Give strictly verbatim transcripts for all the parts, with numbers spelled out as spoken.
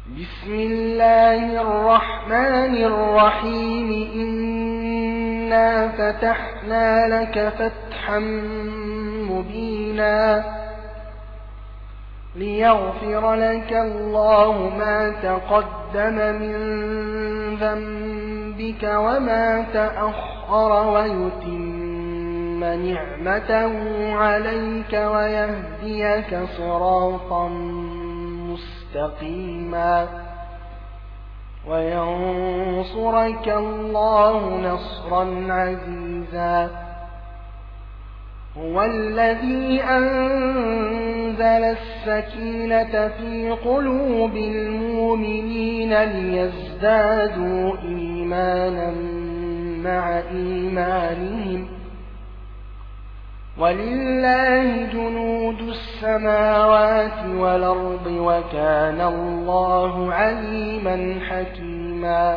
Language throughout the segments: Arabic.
بسم الله الرحمن الرحيم إنا فتحنا لك فتحا مبينا ليغفر لك الله ما تقدم من ذنبك وما تأخر ويتم نعمته عليك ويهديك صراطا مستقيما وينصرك الله نصرا عزيزا هو الذي أنزل السكينة في قلوب المؤمنين ليزدادوا إيمانا مع إيمانهم ولله جنود السماوات والأرض وكان الله عليما حكيما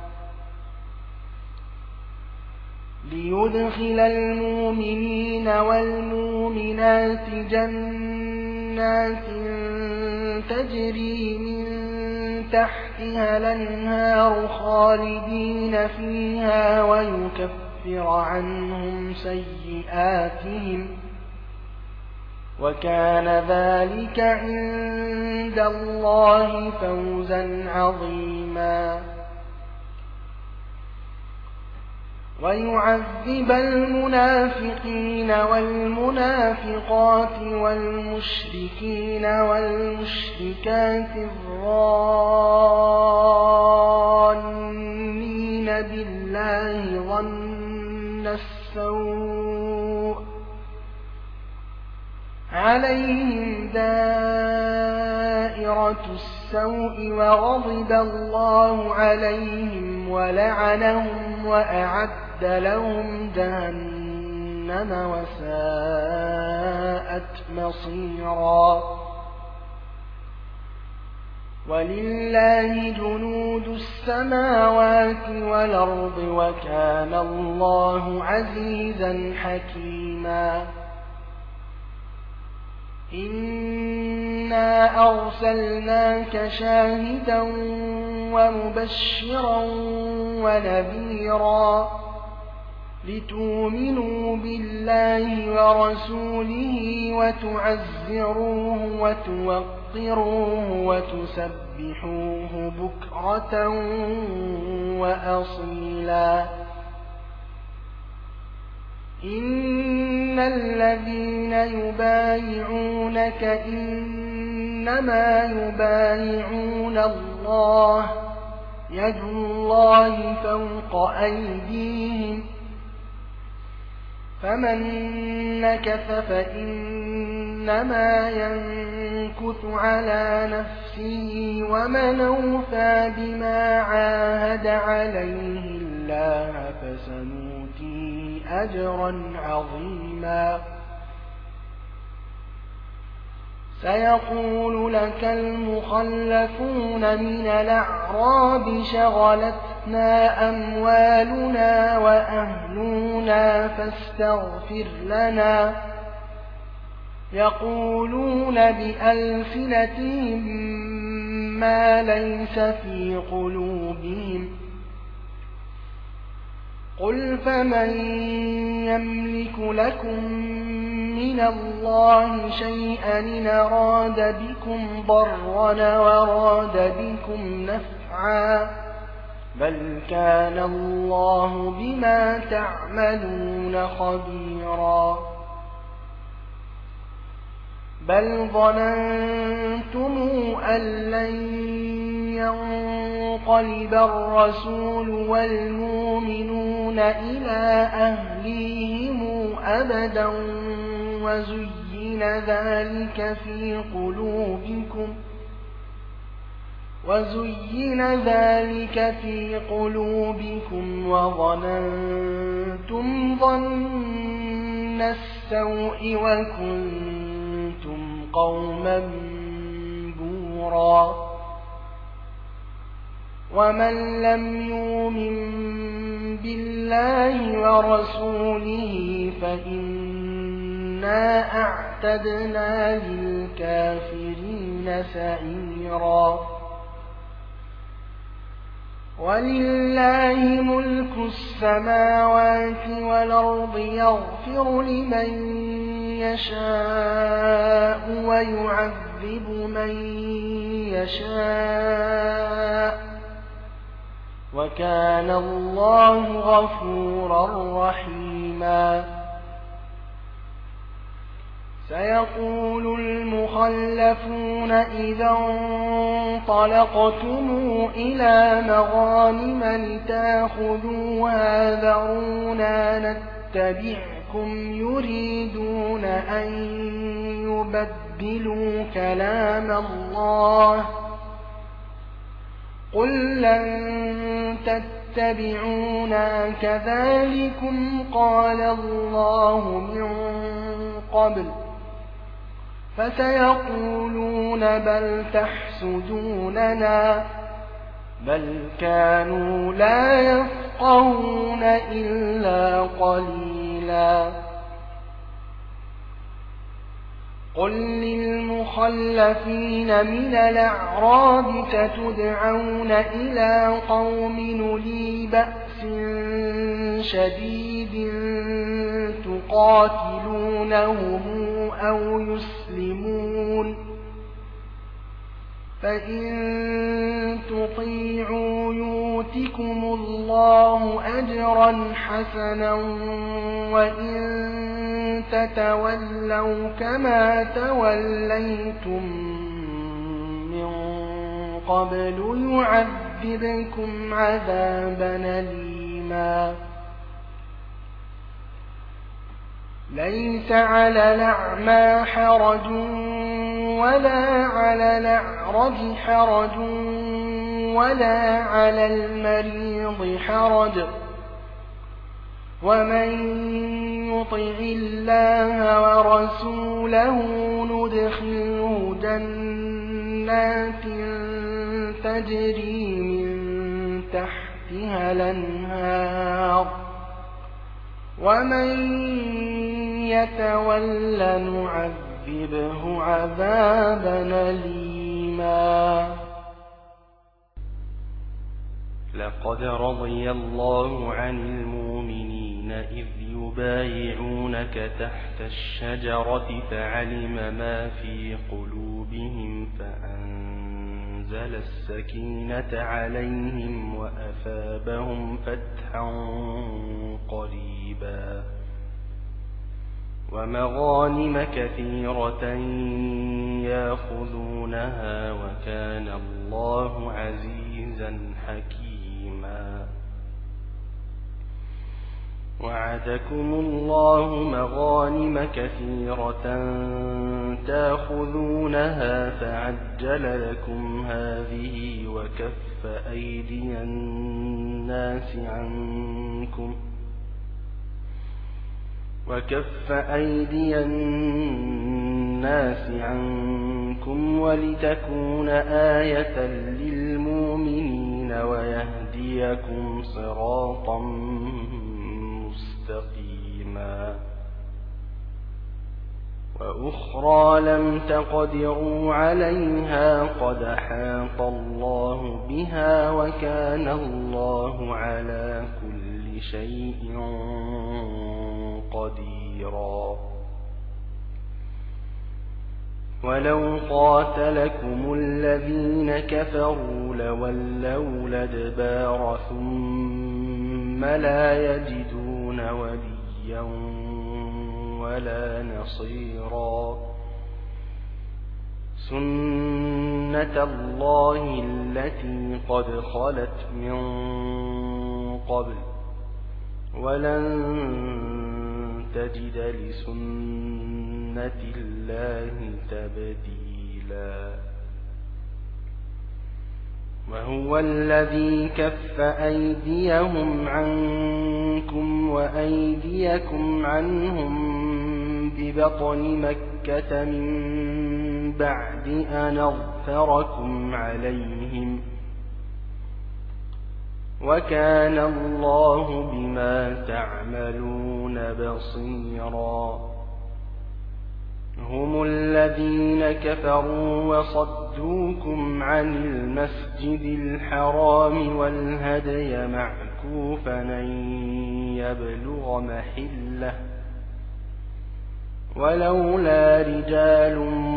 ليدخل المؤمنين والمؤمنات جنات تجري من تحتها الأنهار خالدين فيها ويكفر عنهم سيئاتهم وكان ذلك عند الله فوزا عظيما ويعذب المنافقين والمنافقات والمشركين والمشركات الظانين بالله ظن السوء عليهم دائرة السوء وغضب الله عليهم ولعنهم وأعد لهم جهنم وساءت مصيرا ولله جنود السماوات والأرض وكان الله عزيزا حكيما إنا أرسلناك شاهدا ومبشرا ونذيرا لتؤمنوا بالله ورسوله وتعزروه وتوقروه وتسبحوه بكرة وأصيلا إن الذين يبايعونك إنما يبايعون الله يد الله فوق أيديهم فمن نكث فإنما ينكث على نفسه ومن أوفى بما عاهد عليه الله فسنؤتيه أجرا عظيما سيقول لك المخلفون من الأعراب شغلتنا أموالنا وأهلنا فاستغفر لنا يقولون بألسنتهم ما ليس في قلوبهم قل فمن يملك لكم من الله شيئا إن أراد بكم ضرا وراد بكم نفعا بل كان الله بما تعملون خبيرا بل ظننتم أن لن ينقلب الرسول والمؤمنون إلى أهليهم أبدا وزين ذلك في قلوبكم وزين ذلك في قلوبكم وظننتم ظن السوء وكنتم قوما بورا ومن لم يؤمن بالله ورسوله فإنا أعتدنا للكافرين سعيرا ولله ملك السماوات والأرض يغفر لمن يشاء ويعذب من يشاء وكان الله غفورا رحيما سيقول المخلفون إذا انطلقتم إلى مغانم لتاخذوها ذرونا نتبعكم يريدون أن يبدلوا كلام الله قل لن تتبعونا كذلكم قال الله من قبل فسيقولون بل تحسدوننا بل كانوا لا يفقهون إلا قليلا قل للمخلفين من الأعراب ستدعون إلى قوم أولي بأس شديد تقاتلونهم أو يسلمون فإن تطيعوا يؤتكم الله أجرا حسنا وإن تتولوا كما توليتم من قبل يعذبكم عذابا أليما ليس على الأعمى حرج ولا على الأعرج حرج ولا على المريض حرج ومن يطع الله ورسوله ندخله جنات تجري من تحتها الأنهار ومن يتول نعذبه عذابا أليما لقد رضي الله عن المؤمنين إذ يبايعونك تحت الشجرة فعلم ما في قلوبهم فأنزل السكينة عليهم وأثابهم فتحا قريبا ومغانم كثيرة يأخذونها وكان الله عزيزا حكيما وعدكم الله مغانم كثيرة تأخذونها فعجل لكم هذه وكف أيدي الناس عنكم وكف أيدي الناس عنكم ولتكون آية للمؤمنين ويهديكم صراطا مستقيما وأخرى لم تقدروا عليها قد أحاط الله بها وكان الله على كل شيء قديرا ولو قاتلكم الذين كفروا لولوا الأدبار ثم لا يجدون وليا ولا نصيرا سنة الله التي قد خلت من قبل ولن تجد لسنة الله تبديلا وهو الذي كف أيديهم عنكم وأيديكم عنهم ببطن مكة من بعد أن أظفركم عليهم وكان الله بما تعملون بصيرا هم الذين كفروا وصدوكم عن المسجد الحرام والهدي معكوفا أن يبلغ محله ولولا رجال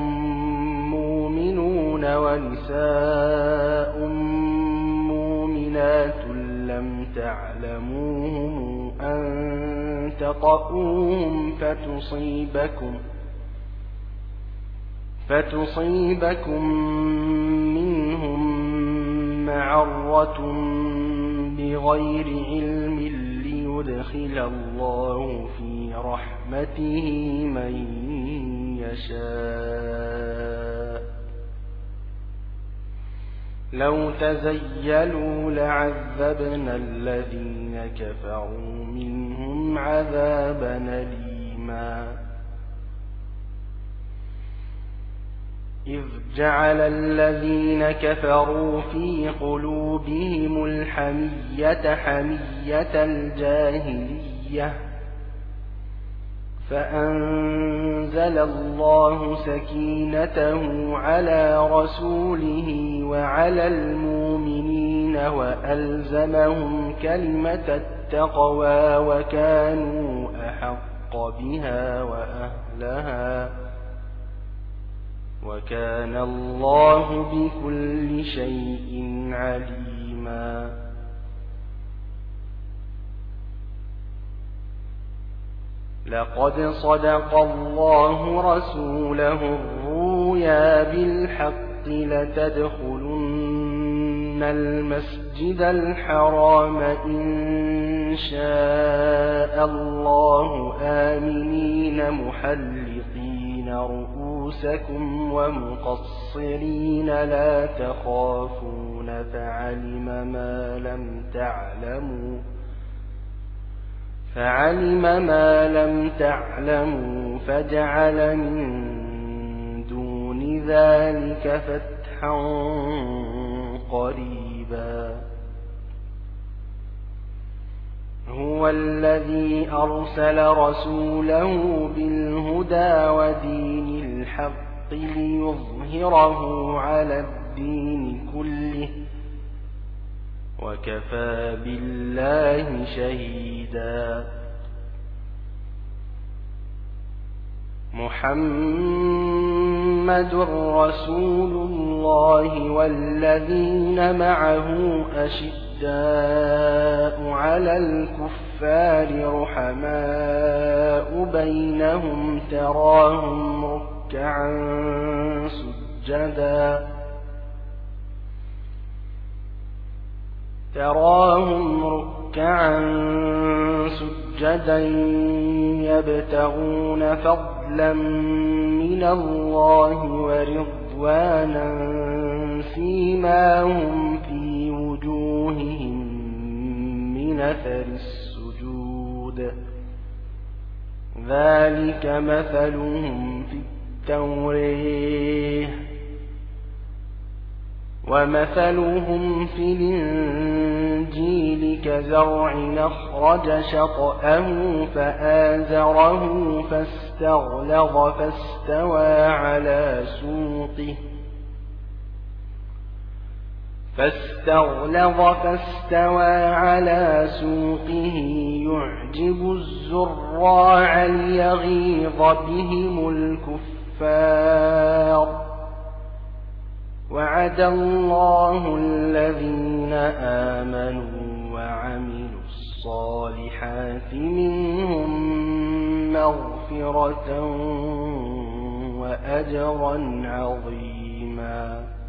مؤمنون ونساء مؤمنات لم تعلموهم أن تطؤوهم فتصيبكم فتصيبكم منهم معرة بغير علم ليدخل الله في رحمته من يشاء لو تزيلوا لعذبنا الذين كفروا منهم عذابا أليما إذ جعل الذين كفروا في قلوبهم الحمية حمية الجاهلية فأنزل الله سكينته على رسوله وعلى المؤمنين وألزمهم كلمة التقوى وكانوا أحق بها وأهلها وكان الله بكل شيء عليما لقد صدق الله رسوله الرؤيا بالحق لتدخلن المسجد الحرام إن شاء الله آمنين محلقين رؤوسكم ومقصرين لا تخافون فعلم ما لم تعلموا فعلم ما لم تعلموا فجعل من دون ذلك فتحا قريبا هو الذي أرسل رسوله بالهدى ودين الحق ليظهره على الدين كله وكفى بالله شهيدا محمد رسول الله والذين معه أشداء على الكفار رحماء بينهم تراهم ركعا سجدا تراهم ركعا سجدا يبتغون فضلا من الله ورضوانا سيماهم في وجوههم من أثر السجود ذلك مثلهم في التوراة ومثلهم في الإنجيل كزرع أخرج شطأه فآزره فاستغلظ فاستوى على سوقه فاستغلظ فاستوى على سوقه يعجب الزراع ليغيظ بهم الكفار وعد الله الذين آمنوا وعملوا الصالحات منهم مغفرة وأجرا عظيما